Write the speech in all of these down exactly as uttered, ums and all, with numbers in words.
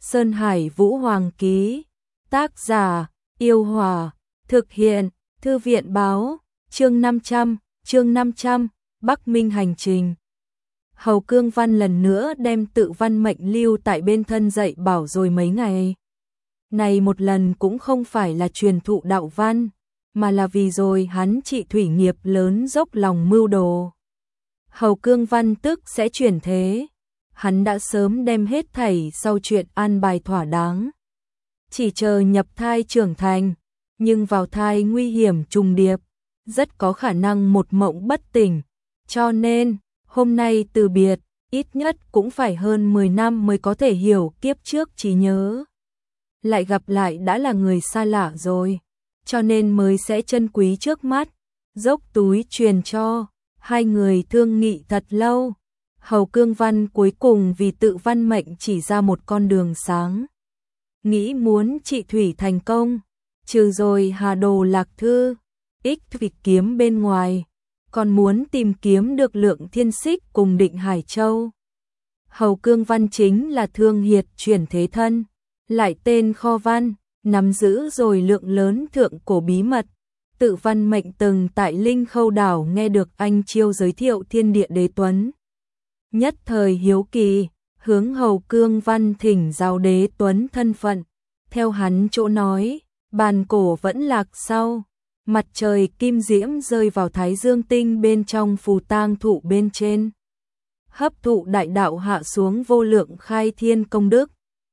Sơn Hải Vũ Hoàng ký. Tác giả, Yêu Hòa. Thực hiện, Thư viện báo. Chương năm trăm, chương năm trăm, Bắc Minh hành trình. Hầu Cương Văn lần nữa đem tự văn mệnh lưu tại bên thân dạy bảo rồi mấy ngày. Này một lần cũng không phải là truyền thụ đạo văn, mà là vì rồi hắn trị thủy nghiệp lớn dốc lòng mưu đồ. Hầu Cương Văn tức sẽ chuyển thế, hắn đã sớm đem hết thảy sau chuyện an bài thỏa đáng. Chỉ chờ nhập thai trưởng thành, nhưng vào thai nguy hiểm trùng điệp, rất có khả năng một mộng bất tỉnh, cho nên hôm nay từ biệt, ít nhất cũng phải hơn mười năm mới có thể hiểu kiếp trước trí nhớ. Lại gặp lại đã là người xa lạ rồi, cho nên mới sẽ trân quý trước mắt, dốc túi truyền cho. Hai người thương nghị thật lâu, Hầu Cương Văn cuối cùng vì tự văn mệnh chỉ ra một con đường sáng. Nghĩ muốn trị thủy thành công, trừ rồi Hà Đồ Lạc Thư, ích thủy kiếm bên ngoài, còn muốn tìm kiếm được Lượng Thiên Xích cùng Định Hải Châu. Hầu Cương Văn chính là thương hiệt chuyển thế thân, lại tên Kho Văn, nắm giữ rồi lượng lớn thượng cổ bí mật. Tự văn mệnh từng tại Linh Khâu Đảo nghe được anh Chiêu giới thiệu thiên địa đế tuấn. Nhất thời hiếu kỳ, hướng Hầu Cương Văn thỉnh giáo đế tuấn thân phận. Theo hắn chỗ nói, bàn cổ vẫn lạc sau, mặt trời kim diễm rơi vào Thái Dương tinh bên trong phù tang thụ bên trên. Hấp thụ đại đạo hạ xuống vô lượng khai thiên công đức.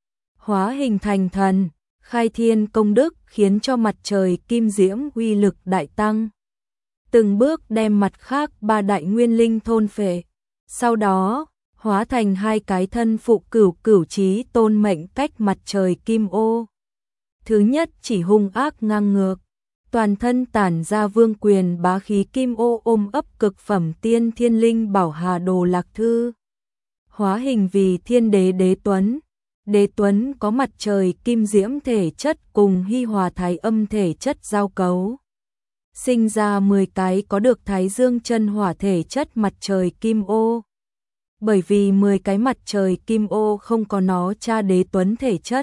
Hóa hình thành thần, khai thiên công đức khiến cho mặt trời kim diễm uy lực đại tăng. Từng bước đem mặt khác ba đại nguyên linh thôn phệ. Sau đó, hóa thành hai cái thân phụ cửu cửu trí tôn mệnh cách mặt trời kim ô. Thứ nhất chỉ hung ác ngang ngược, toàn thân tản ra vương quyền bá khí kim ô ôm ấp cực phẩm tiên thiên linh bảo Hà Đồ Lạc Thư. Hóa hình vì thiên đế đế tuấn. Đế tuấn có mặt trời kim diễm thể chất cùng hy hòa thái âm thể chất giao cấu. Sinh ra mười cái có được thái dương chân hỏa thể chất mặt trời kim ô. Bởi vì mười cái mặt trời kim ô không có nó cha đế tuấn thể chất.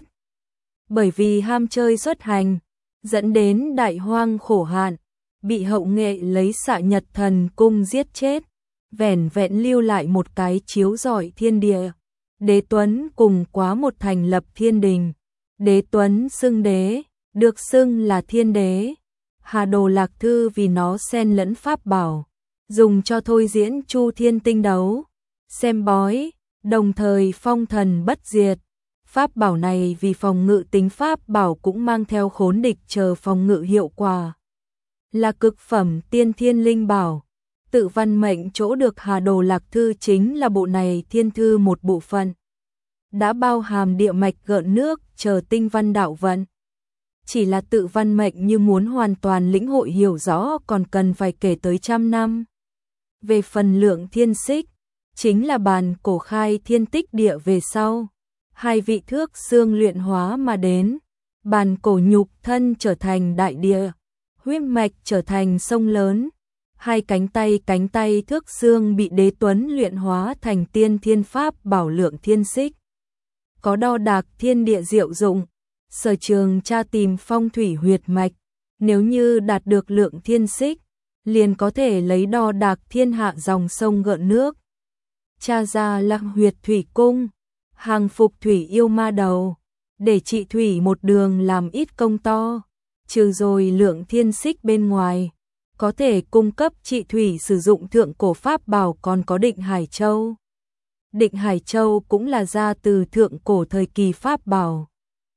Bởi vì ham chơi xuất hành, dẫn đến đại hoang khổ hạn, bị hậu nghệ lấy xạ nhật thần cung giết chết, vẻn vẹn lưu lại một cái chiếu rọi thiên địa. Đế tuấn cùng quá một thành lập thiên đình. Đế tuấn xưng đế, được xưng là thiên đế. Hà Đồ Lạc Thư vì nó xen lẫn pháp bảo, dùng cho thôi diễn chu thiên tinh đấu, xem bói, đồng thời phong thần bất diệt. Pháp bảo này vì phòng ngự tính pháp bảo cũng mang theo khốn địch chờ phòng ngự hiệu quả. Là cực phẩm tiên thiên linh bảo. Tự văn mệnh chỗ được Hà Đồ Lạc Thư chính là bộ này thiên thư một bộ phận. Đã bao hàm địa mạch gợn nước chờ tinh văn đạo vận. Chỉ là tự văn mệnh như muốn hoàn toàn lĩnh hội hiểu rõ còn cần phải kể tới trăm năm. Về phần Lượng Thiên Xích, chính là bàn cổ khai thiên tích địa về sau. Hai vị thước xương luyện hóa mà đến. Bàn cổ nhục thân trở thành đại địa, huyết mạch trở thành sông lớn. Hai cánh tay cánh tay thước xương bị đế tuấn luyện hóa thành tiên thiên pháp bảo Lượng Thiên Xích. Có đo đạc thiên địa diệu dụng, sở trường tra tìm phong thủy huyệt mạch, nếu như đạt được Lượng Thiên Xích, liền có thể lấy đo đạc thiên hạ dòng sông gợn nước. Tra ra lăng huyệt thủy cung, hàng phục thủy yêu ma đầu, để trị thủy một đường làm ít công to, trừ rồi Lượng Thiên Xích bên ngoài. Có thể cung cấp trị thủy sử dụng thượng cổ pháp bảo còn có Định Hải Châu. Định Hải Châu cũng là ra từ thượng cổ thời kỳ pháp bảo.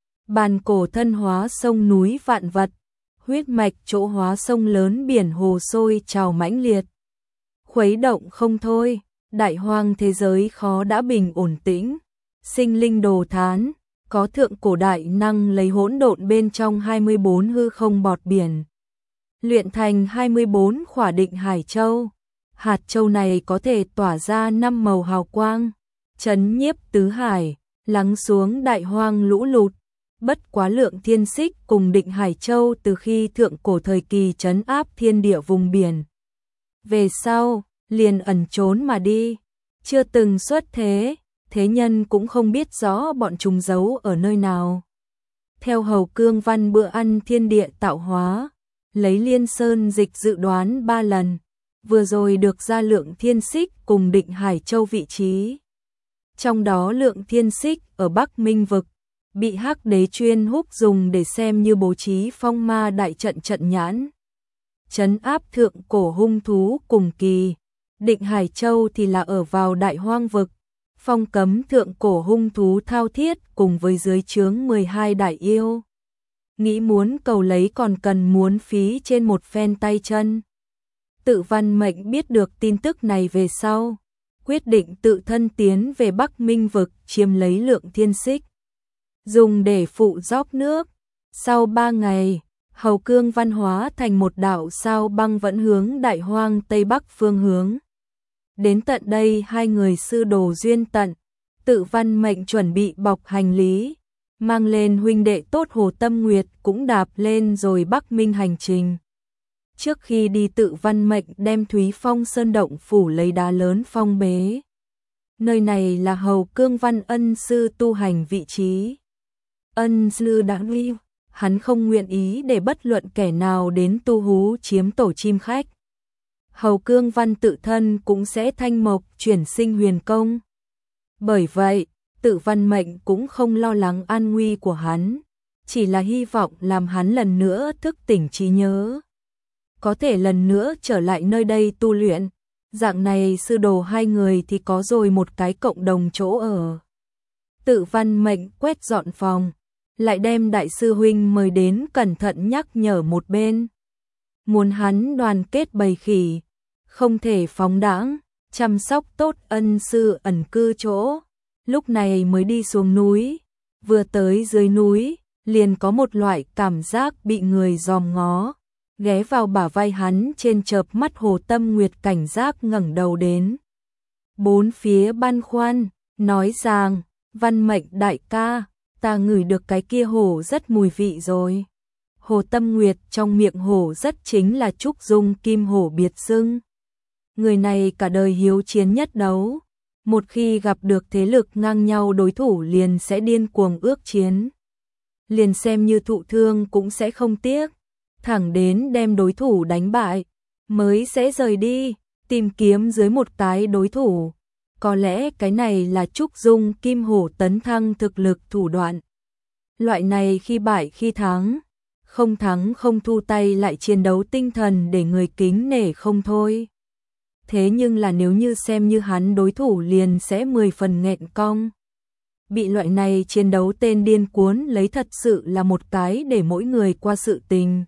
Bàn cổ thân hóa sông núi vạn vật, huyết mạch chỗ hóa sông lớn biển hồ sôi trào mãnh liệt. Khuấy động không thôi, đại hoang thế giới khó đã bình ổn tĩnh, sinh linh đồ thán, có thượng cổ đại năng lấy hỗn độn bên trong hai mươi bốn hư không bọt biển. Luyện thành hai mươi bốn khỏa Định Hải Châu. Hạt châu này có thể tỏa ra năm màu hào quang, chấn nhiếp tứ hải, lắng xuống đại hoang lũ lụt. Bất quá Lượng Thiên Xích cùng Định Hải Châu từ khi thượng cổ thời kỳ trấn áp thiên địa vùng biển. Về sau, liền ẩn trốn mà đi, chưa từng xuất thế, thế nhân cũng không biết rõ bọn chúng giấu ở nơi nào. Theo Hầu Cương Văn bữa ăn thiên địa tạo hóa, lấy Liên Sơn dịch dự đoán ba lần, vừa rồi được ra Lượng Thiên Xích cùng Định Hải Châu vị trí. Trong đó Lượng Thiên Xích ở Bắc Minh Vực, bị Hắc Đế chuyên húc dùng để xem như bố trí phong ma đại trận trận nhãn. Trấn áp thượng cổ hung thú cùng kỳ. Định Hải Châu thì là ở vào Đại Hoang Vực, phong cấm thượng cổ hung thú thao thiết cùng với dưới trướng mười hai đại yêu. Nghĩ muốn cầu lấy còn cần muốn phí trên một phen tay chân. Tự Văn Mệnh biết được tin tức này về sau, quyết định tự thân tiến về Bắc Minh Vực chiếm lấy Lượng Thiên Xích, dùng để phụ rót nước. Sau ba ngày, Hầu Cương Văn hóa thành một đạo sao băng vẫn hướng Đại Hoang Tây Bắc phương hướng. Đến tận đây hai người sư đồ duyên tận, Tự Văn Mệnh chuẩn bị bọc hành lý, mang lên huynh đệ tốt Hồ Tâm Nguyệt cũng đạp lên rồi Bắc Minh hành trình. Trước khi đi Tự Văn Mệnh đem Thúy Phong Sơn Động phủ lấy đá lớn phong bế. Nơi này là Hầu Cương Văn ân sư tu hành vị trí. Ân sư đã đi, hắn không nguyện ý để bất luận kẻ nào đến tu hú chiếm tổ chim khách. Hầu Cương Văn tự thân cũng sẽ thanh mộc chuyển sinh huyền công. Bởi vậy, Tự Văn Mệnh cũng không lo lắng an nguy của hắn, chỉ là hy vọng làm hắn lần nữa thức tỉnh trí nhớ, có thể lần nữa trở lại nơi đây tu luyện. Dạng này sư đồ hai người thì có rồi một cái cộng đồng chỗ ở. Tự Văn Mệnh quét dọn phòng, lại đem đại sư huynh mời đến cẩn thận nhắc nhở một bên. Muốn hắn đoàn kết bầy khỉ, không thể phóng đãng, chăm sóc tốt ân sư ẩn cư chỗ. Lúc này mới đi xuống núi, vừa tới dưới núi, liền có một loại cảm giác bị người dòm ngó. Ghé vào bả vai hắn trên chợp mắt Hồ Tâm Nguyệt cảnh giác ngẩng đầu đến. Bốn phía băn khoăn, nói rằng, Văn Mệnh đại ca, ta ngửi được cái kia hổ rất mùi vị rồi. Hồ Tâm Nguyệt trong miệng hổ rất chính là Trúc Dung Kim Hổ biệt xưng. Người này cả đời hiếu chiến nhất đấu, một khi gặp được thế lực ngang nhau đối thủ liền sẽ điên cuồng ước chiến. Liền xem như thụ thương cũng sẽ không tiếc, thẳng đến đem đối thủ đánh bại, mới sẽ rời đi, tìm kiếm dưới một cái đối thủ. Có lẽ cái này là Trúc Dung Kim Hổ tấn thăng thực lực thủ đoạn. Loại này khi bại khi thắng, không thắng không thu tay lại chiến đấu tinh thần để người kính nể không thôi. Thế nhưng là nếu như xem như hắn đối thủ liền sẽ mười phần nghẹn cong. Bị loại này chiến đấu tên điên cuốn lấy thật sự là một cái để mỗi người qua sự tình.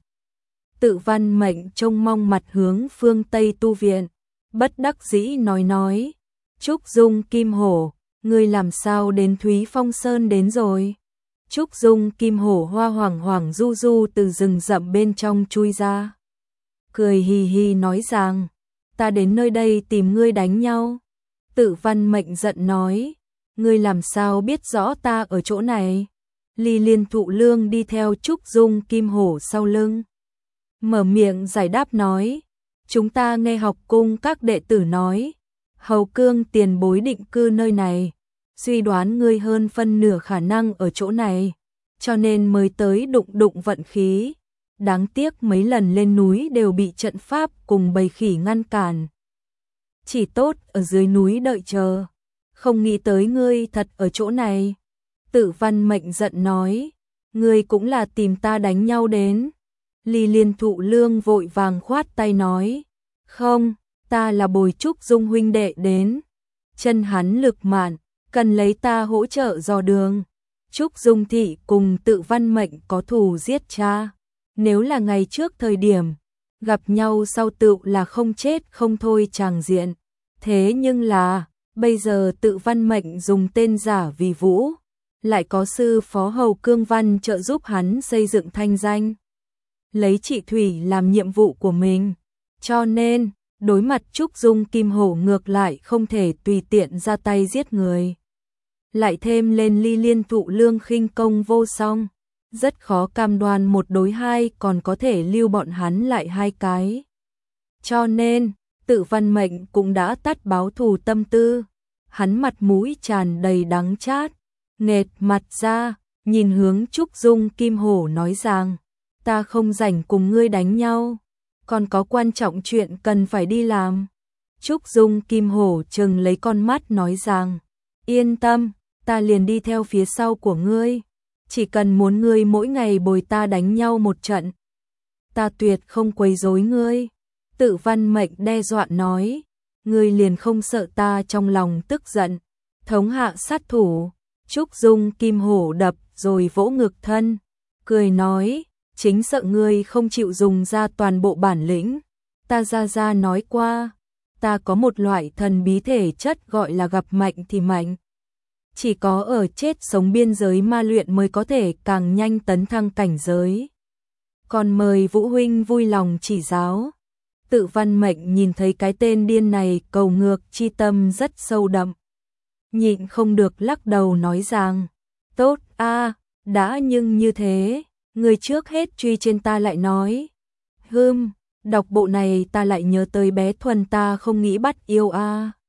Tự Văn Mệnh trông mong mặt hướng phương Tây tu viện, bất đắc dĩ nói nói. Trúc Dung Kim Hổ, ngươi làm sao đến Thúy Phong Sơn đến rồi? Trúc Dung Kim Hổ hoa hoảng hoảng du du từ rừng rậm bên trong chui ra. Cười hì hì nói rằng, ta đến nơi đây tìm ngươi đánh nhau. Tự Văn Mệnh giận nói, ngươi làm sao biết rõ ta ở chỗ này? Ly Liên Thụ Lương đi theo Trúc Dung Kim Hổ sau lưng. Mở miệng giải đáp nói, chúng ta nghe học cung các đệ tử nói, Hầu Cương tiền bối định cư nơi này, suy đoán ngươi hơn phân nửa khả năng ở chỗ này, cho nên mới tới đụng đụng vận khí. Đáng tiếc mấy lần lên núi đều bị trận pháp cùng bầy khỉ ngăn cản. Chỉ tốt ở dưới núi đợi chờ, không nghĩ tới ngươi thật ở chỗ này. Tự Văn Mệnh giận nói, ngươi cũng là tìm ta đánh nhau đến. Ly Liên Thụ Lương vội vàng khoát tay nói, không, ta là bồi Trúc Dung huynh đệ đến. Chân hắn lực mạn, cần lấy ta hỗ trợ dò đường. Trúc Dung thị cùng Tự Văn Mệnh có thù giết cha. Nếu là ngày trước thời điểm, gặp nhau sau tựu là không chết không thôi chàng diện. Thế nhưng là, bây giờ Tự Văn Mệnh dùng tên giả vì Vũ, lại có sư phó Hầu Cương Văn trợ giúp hắn xây dựng thanh danh. Lấy chị Thủy làm nhiệm vụ của mình, cho nên, đối mặt Trúc Dung Kim Hổ ngược lại không thể tùy tiện ra tay giết người. Lại thêm lên Ly Liên Thụ Lương khinh công vô song, rất khó cam đoan một đối hai còn có thể lưu bọn hắn lại hai cái. Cho nên, Tự Văn Mệnh cũng đã tắt báo thù tâm tư. hắn mặt mũi tràn đầy đắng chát, nghệt mặt ra, nhìn hướng Trúc Dung Kim Hổ nói rằng, ta không rảnh cùng ngươi đánh nhau, còn có quan trọng chuyện cần phải đi làm. Trúc Dung Kim Hổ trừng lấy con mắt nói rằng, yên tâm, ta liền đi theo phía sau của ngươi, chỉ cần muốn ngươi mỗi ngày bồi ta đánh nhau một trận, ta tuyệt không quấy rối ngươi. Tự Văn Mệnh đe dọa nói, ngươi liền không sợ ta trong lòng tức giận, thống hạ sát thủ. Trúc Dung Kim Hổ đập rồi vỗ ngực thân, cười nói, chính sợ ngươi không chịu dùng ra toàn bộ bản lĩnh. Ta ra ra nói qua, ta có một loại thần bí thể chất gọi là gặp mạnh thì mạnh. Chỉ có ở chết sống biên giới ma luyện mới có thể càng nhanh tấn thăng cảnh giới. Còn mời Vũ huynh vui lòng chỉ giáo. Tự Văn Mệnh nhìn thấy cái tên điên này cầu ngược chi tâm rất sâu đậm. Nhịn không được lắc đầu nói rằng, tốt a, đã nhưng như thế, người trước hết truy trên ta lại nói. Hừm, đọc bộ này ta lại nhớ tới bé Thuần ta không nghĩ bắt yêu a.